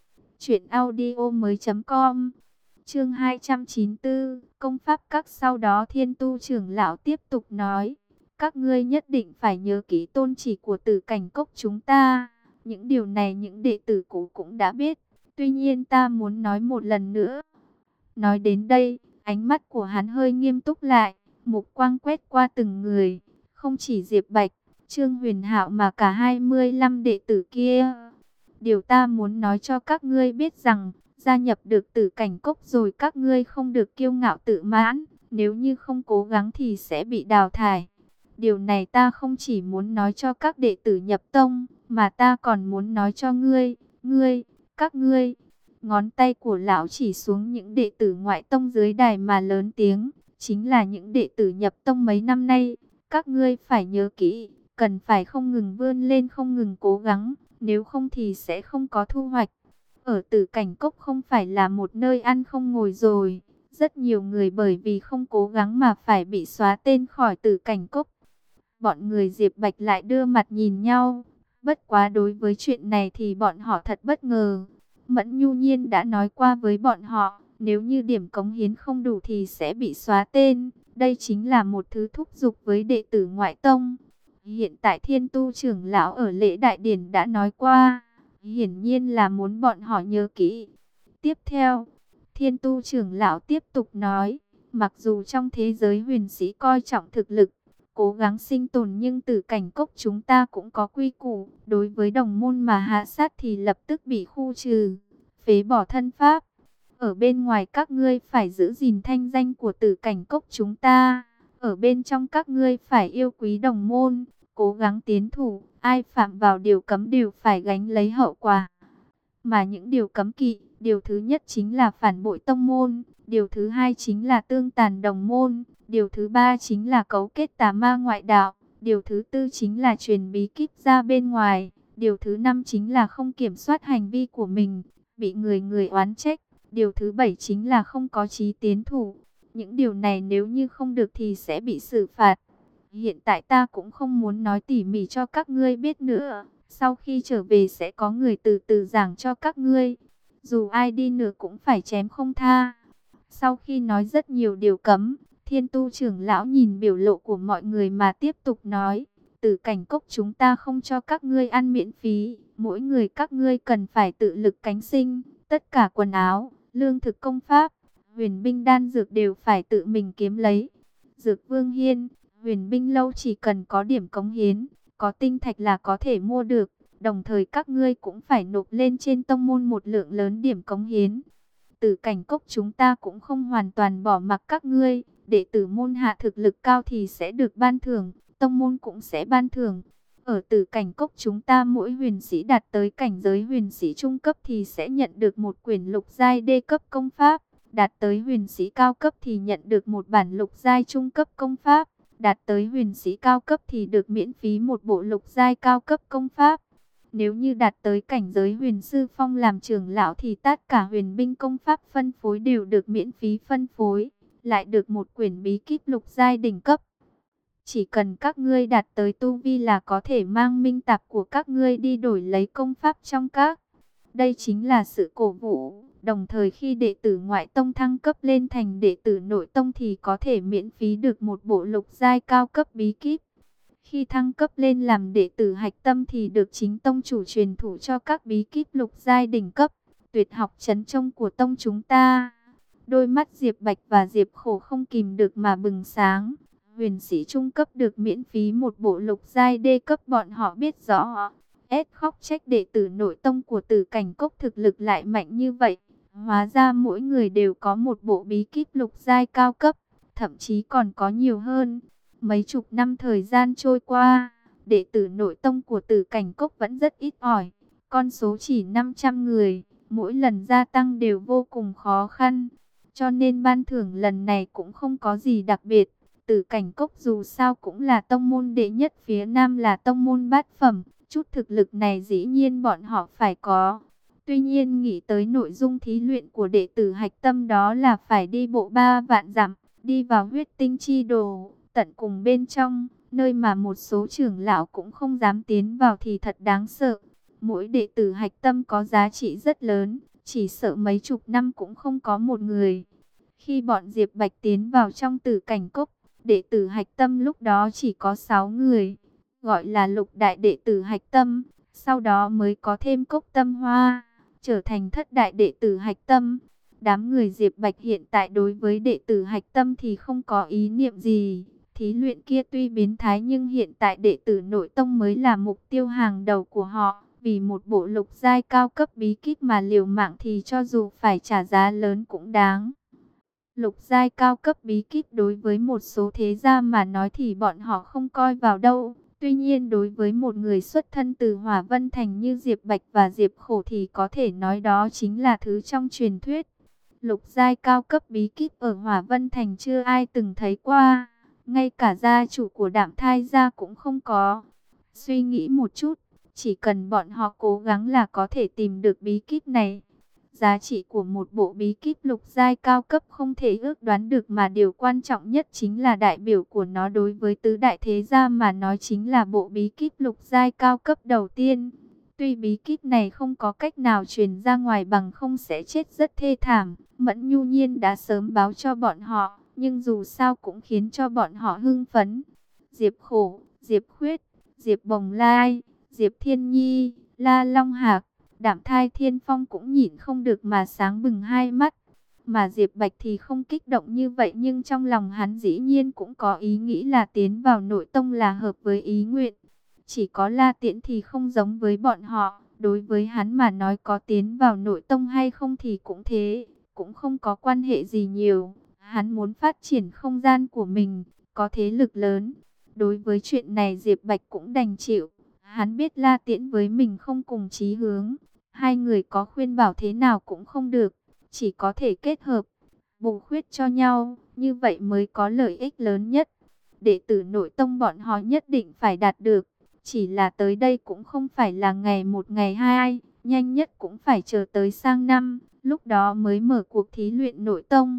truyệnaudiomoi.com. Chương 294, công pháp các. Sau đó Thiên Tu trưởng lão tiếp tục nói, các ngươi nhất định phải nhớ kỹ tôn chỉ của Tử Cảnh Cốc chúng ta. Những điều này những đệ tử cũ cũng đã biết, tuy nhiên ta muốn nói một lần nữa. Nói đến đây, ánh mắt của hắn hơi nghiêm túc lại, mục quang quét qua từng người, không chỉ Diệp Bạch, Trương Huyền Hạo mà cả 25 đệ tử kia. Điều ta muốn nói cho các ngươi biết rằng, gia nhập được Tử Cảnh Cốc rồi các ngươi không được kiêu ngạo tự mãn, nếu như không cố gắng thì sẽ bị đào thải. Điều này ta không chỉ muốn nói cho các đệ tử nhập tông, mà ta còn muốn nói cho các ngươi. Ngón tay của lão chỉ xuống những đệ tử ngoại tông dưới đài mà lớn tiếng, chính là những đệ tử nhập tông mấy năm nay. Các ngươi phải nhớ kỹ, cần phải không ngừng vươn lên, không ngừng cố gắng, nếu không thì sẽ không có thu hoạch. Ở Tử Cảnh Cốc không phải là một nơi ăn không ngồi rồi, rất nhiều người bởi vì không cố gắng mà phải bị xóa tên khỏi Tử Cảnh Cốc. Bọn người Diệp Bạch lại đưa mặt nhìn nhau, bất quá đối với chuyện này thì bọn họ thật bất ngờ. Mẫn Nhu Nhiên đã nói qua với bọn họ, nếu như điểm cống hiến không đủ thì sẽ bị xóa tên. Đây chính là một thứ thúc giục với đệ tử ngoại tông. Hiện tại Thiên Tu trưởng lão ở lễ đại điển đã nói qua, hiển nhiên là muốn bọn họ nhớ kỹ. Tiếp theo, Thiên Tu trưởng lão tiếp tục nói, mặc dù trong thế giới huyền sĩ coi trọng thực lực, cố gắng sinh tồn, nhưng Tử Cảnh Cốc chúng ta cũng có quy củ. Đối với đồng môn mà hạ sát thì lập tức bị khu trừ, phế bỏ thân pháp. Ở bên ngoài các ngươi phải giữ gìn thanh danh của Tử Cảnh Cốc chúng ta. Ở bên trong các ngươi phải yêu quý đồng môn, cố gắng tiến thủ. Ai phạm vào điều cấm đều phải gánh lấy hậu quả. Mà những điều cấm kỵ, điều thứ nhất chính là phản bội tông môn. Điều thứ hai chính là tương tàn đồng môn. Điều thứ ba chính là cấu kết tà ma ngoại đạo. Điều thứ tư chính là truyền bí kíp ra bên ngoài. Điều thứ năm chính là không kiểm soát hành vi của mình, bị người oán trách. Điều thứ bảy chính là không có chí tiến thủ. Những điều này nếu như không được thì sẽ bị xử phạt. Hiện tại ta cũng không muốn nói tỉ mỉ cho các ngươi biết nữa. Sau khi trở về sẽ có người từ từ giảng cho các ngươi. Dù ai đi nữa cũng phải chém không tha. Sau khi nói rất nhiều điều cấm, Thiên Tu trưởng lão nhìn biểu lộ của mọi người mà tiếp tục nói, Tử Cảnh Cốc chúng ta không cho các ngươi ăn miễn phí, mỗi người các ngươi cần phải tự lực cánh sinh, tất cả quần áo, lương thực, công pháp, huyền binh, đan dược đều phải tự mình kiếm lấy. Dược Vương Hiên, huyền binh lâu chỉ cần có điểm cống hiến, có tinh thạch là có thể mua được, đồng thời các ngươi cũng phải nộp lên trên tông môn một lượng lớn điểm cống hiến. Tử Cảnh Cốc chúng ta cũng không hoàn toàn bỏ mặc các ngươi. Đệ tử môn hạ thực lực cao thì sẽ được ban thưởng, tông môn cũng sẽ ban thưởng. Ở Tử Cảnh Cốc chúng ta mỗi huyền sĩ đạt tới cảnh giới huyền sĩ trung cấp thì sẽ nhận được một quyển lục giai đê cấp công pháp. Đạt tới huyền sĩ cao cấp thì nhận được một bản lục giai trung cấp công pháp. Đạt tới huyền sĩ cao cấp thì được miễn phí một bộ lục giai cao cấp công pháp. Nếu như đạt tới cảnh giới huyền sư phong làm trưởng lão thì tất cả huyền binh công pháp phân phối đều được miễn phí phân phối. Lại được một quyển bí kíp lục giai đỉnh cấp. Chỉ cần các ngươi đạt tới tu vi là có thể mang minh tạp của các ngươi đi đổi lấy công pháp trong các. Đây chính là sự cổ vũ. Đồng thời khi đệ tử ngoại tông thăng cấp lên thành đệ tử nội tông thì có thể miễn phí được một bộ lục giai cao cấp bí kíp. Khi thăng cấp lên làm đệ tử hạch tâm thì được chính tông chủ truyền thụ cho các bí kíp lục giai đỉnh cấp, tuyệt học trấn trông của tông chúng ta. Đôi mắt Diệp Bạch và Diệp Khổ không kìm được mà bừng sáng. Huyền sĩ trung cấp được miễn phí một bộ lục giai đê cấp, bọn họ biết rõ. Khóc trách đệ tử nội tông của Tử Cảnh Cốc thực lực lại mạnh như vậy. Hóa ra mỗi người đều có một bộ bí kíp lục giai cao cấp, thậm chí còn có nhiều hơn. Mấy chục năm thời gian trôi qua, đệ tử nội tông của Tử Cảnh Cốc vẫn rất ít ỏi. Con số chỉ 500 người, mỗi lần gia tăng đều vô cùng khó khăn. Cho nên ban thưởng lần này cũng không có gì đặc biệt. Tử Cảnh Cốc dù sao cũng là tông môn đệ nhất phía Nam, là tông môn bát phẩm. Chút thực lực này dĩ nhiên bọn họ phải có. Tuy nhiên nghĩ tới nội dung thí luyện của đệ tử hạch tâm, đó là phải đi bộ 3 vạn dặm, đi vào huyết tinh chi đồ, tận cùng bên trong, nơi mà một số trưởng lão cũng không dám tiến vào thì thật đáng sợ. Mỗi đệ tử hạch tâm có giá trị rất lớn, chỉ sợ mấy chục năm cũng không có một người. Khi bọn Diệp Bạch tiến vào trong Tử Cảnh Cốc, đệ tử hạch tâm lúc đó chỉ có 6 người, gọi là lục đại đệ tử hạch tâm, sau đó mới có thêm Cốc Tâm Hoa, trở thành thất đại đệ tử hạch tâm. Đám người Diệp Bạch hiện tại đối với đệ tử hạch tâm thì không có ý niệm gì. Thí luyện kia tuy biến thái nhưng hiện tại đệ tử nội tông mới là mục tiêu hàng đầu của họ. Vì một bộ lục giai cao cấp bí kíp mà liều mạng thì cho dù phải trả giá lớn cũng đáng. Lục giai cao cấp bí kíp đối với một số thế gia mà nói thì bọn họ không coi vào đâu. Tuy nhiên đối với một người xuất thân từ Hỏa Vân Thành như Diệp Bạch và Diệp Khổ thì có thể nói đó chính là thứ trong truyền thuyết. Lục giai cao cấp bí kíp ở Hỏa Vân Thành chưa ai từng thấy qua. Ngay cả gia chủ của Đạm Thai gia cũng không có. Suy nghĩ một chút, chỉ cần bọn họ cố gắng là có thể tìm được bí kíp này. Giá trị của một bộ bí kíp lục giai cao cấp không thể ước đoán được, mà điều quan trọng nhất chính là đại biểu của nó đối với tứ đại thế gia mà nói chính là bộ bí kíp lục giai cao cấp đầu tiên. Tuy bí kíp này không có cách nào truyền ra ngoài bằng không sẽ chết rất thê thảm, Mẫn Nhu Nhiên đã sớm báo cho bọn họ, nhưng dù sao cũng khiến cho bọn họ hưng phấn. Diệp Khổ, Diệp Khuyết, Diệp Bồng Lai, Diệp Thiên Nhi, La Long Hạc, Đạm Thai Thiên Phong cũng nhìn không được mà sáng bừng hai mắt. Mà Diệp Bạch thì không kích động như vậy, nhưng trong lòng hắn dĩ nhiên cũng có ý nghĩ là tiến vào nội tông là hợp với ý nguyện. Chỉ có La Tiễn thì không giống với bọn họ, đối với hắn mà nói có tiến vào nội tông hay không thì cũng thế, cũng không có quan hệ gì nhiều. Hắn muốn phát triển không gian của mình, có thế lực lớn. Đối với chuyện này Diệp Bạch cũng đành chịu. Hắn biết La Tiễn với mình không cùng chí hướng, hai người có khuyên bảo thế nào cũng không được, chỉ có thể kết hợp, bổ khuyết cho nhau, như vậy mới có lợi ích lớn nhất. Đệ tử nội tông bọn họ nhất định phải đạt được, chỉ là tới đây cũng không phải là ngày một ngày hai, nhanh nhất cũng phải chờ tới sang năm, lúc đó mới mở cuộc thí luyện nội tông.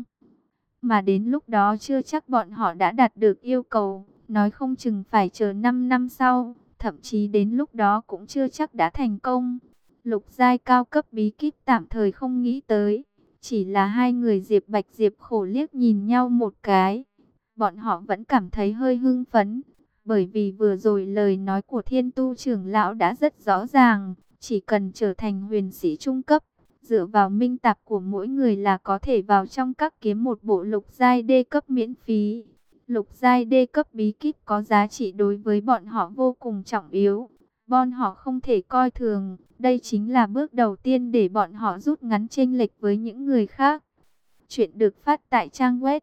Mà đến lúc đó chưa chắc bọn họ đã đạt được yêu cầu, nói không chừng phải chờ 5 năm sau. Thậm chí đến lúc đó cũng chưa chắc đã thành công. Lục giai cao cấp bí kíp tạm thời không nghĩ tới. Chỉ là hai người Diệp Bạch Diệp Khổ liếc nhìn nhau một cái. Bọn họ vẫn cảm thấy hơi hưng phấn. Bởi vì vừa rồi lời nói của Thiên Tu trưởng lão đã rất rõ ràng. Chỉ cần trở thành huyền sĩ trung cấp, dựa vào minh tạp của mỗi người là có thể vào trong các kiếm một bộ lục giai đê cấp miễn phí. Lục giai đê cấp bí kíp có giá trị đối với bọn họ vô cùng trọng yếu. Bọn họ không thể coi thường. Đây chính là bước đầu tiên để bọn họ rút ngắn chênh lệch với những người khác. Chuyện được phát tại trang web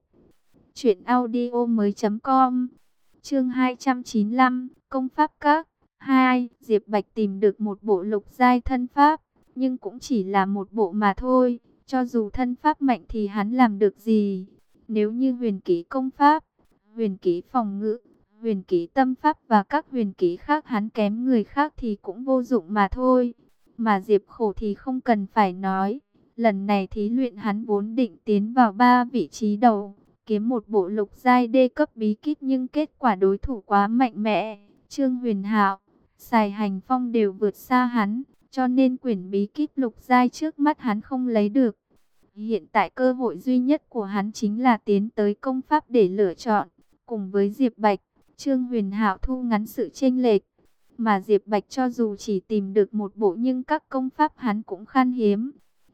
truyệnaudiomoi.com. Chương 295, Công pháp các 2. Diệp Bạch tìm được một bộ lục giai thân pháp, nhưng cũng chỉ là một bộ mà thôi. Cho dù thân pháp mạnh thì hắn làm được gì? Nếu như huyền kỹ công pháp, huyền kỹ phòng ngự, huyền kỹ tâm pháp và các huyền kỹ khác hắn kém người khác thì cũng vô dụng mà thôi. Mà Diệp Khổ thì không cần phải nói. Lần này thí luyện hắn vốn định tiến vào 3 vị trí đầu, kiếm một bộ lục giai đê cấp bí kíp, nhưng kết quả đối thủ quá mạnh mẽ. Trương Huyền Hạo, Sài Hành Phong đều vượt xa hắn, cho nên quyển bí kíp lục giai trước mắt hắn không lấy được. Hiện tại cơ hội duy nhất của hắn chính là tiến tới công pháp để lựa chọn. Cùng với Diệp Bạch, Trương Huyền Hạo thu ngắn sự chênh lệch. Mà Diệp Bạch cho dù chỉ tìm được một bộ nhưng các công pháp hắn cũng khan hiếm.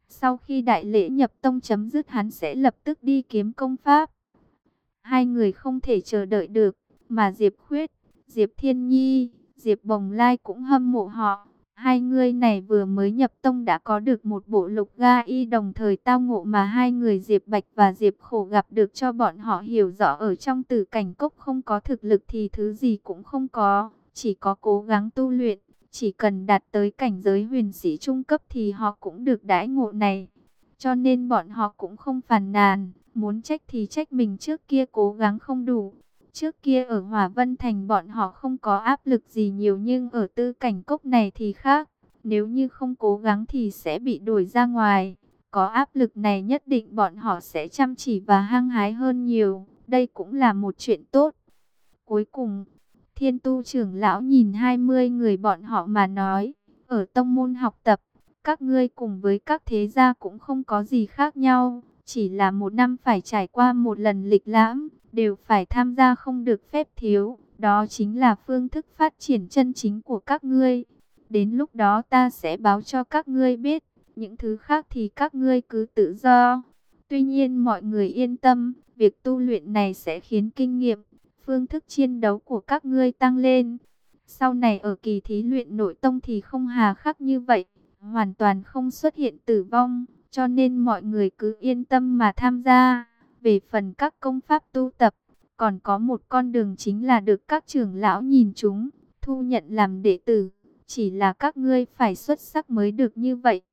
Sau khi đại lễ nhập tông chấm dứt hắn sẽ lập tức đi kiếm công pháp. Hai người không thể chờ đợi được, mà Diệp Khuyết, Diệp Thiên Nhi, Diệp Bồng Lai cũng hâm mộ họ. Hai người này vừa mới nhập tông đã có được một bộ lục ga y, đồng thời tao ngộ mà hai người Diệp Bạch và Diệp Khổ gặp được cho bọn họ hiểu rõ, ở trong Tử Cảnh Cốc không có thực lực thì thứ gì cũng không có, chỉ có cố gắng tu luyện. Chỉ cần đạt tới cảnh giới huyền sĩ trung cấp thì họ cũng được đãi ngộ này. Cho nên bọn họ cũng không phàn nàn, muốn trách thì trách mình trước kia cố gắng không đủ. Trước kia ở Hỏa Vân Thành bọn họ không có áp lực gì nhiều, nhưng ở Tư Cảnh Cốc này thì khác. Nếu như không cố gắng thì sẽ bị đuổi ra ngoài. Có áp lực này nhất định bọn họ sẽ chăm chỉ và hăng hái hơn nhiều. Đây cũng là một chuyện tốt. Cuối cùng, Thiên Tu trưởng lão nhìn 20 người bọn họ mà nói, ở tông môn học tập, các ngươi cùng với các thế gia cũng không có gì khác nhau, chỉ là một năm phải trải qua một lần lịch lãm, đều phải tham gia không được phép thiếu, đó chính là phương thức phát triển chân chính của các ngươi. Đến lúc đó ta sẽ báo cho các ngươi biết, những thứ khác thì các ngươi cứ tự do. Tuy nhiên mọi người yên tâm, việc tu luyện này sẽ khiến kinh nghiệm, phương thức chiến đấu của các ngươi tăng lên. Sau này ở kỳ thí luyện nội tông thì không hà khắc như vậy, hoàn toàn không xuất hiện tử vong, cho nên mọi người cứ yên tâm mà tham gia. Về phần các công pháp tu tập, còn có một con đường chính là được các trưởng lão nhìn chúng, thu nhận làm đệ tử. Chỉ là các ngươi phải xuất sắc mới được như vậy.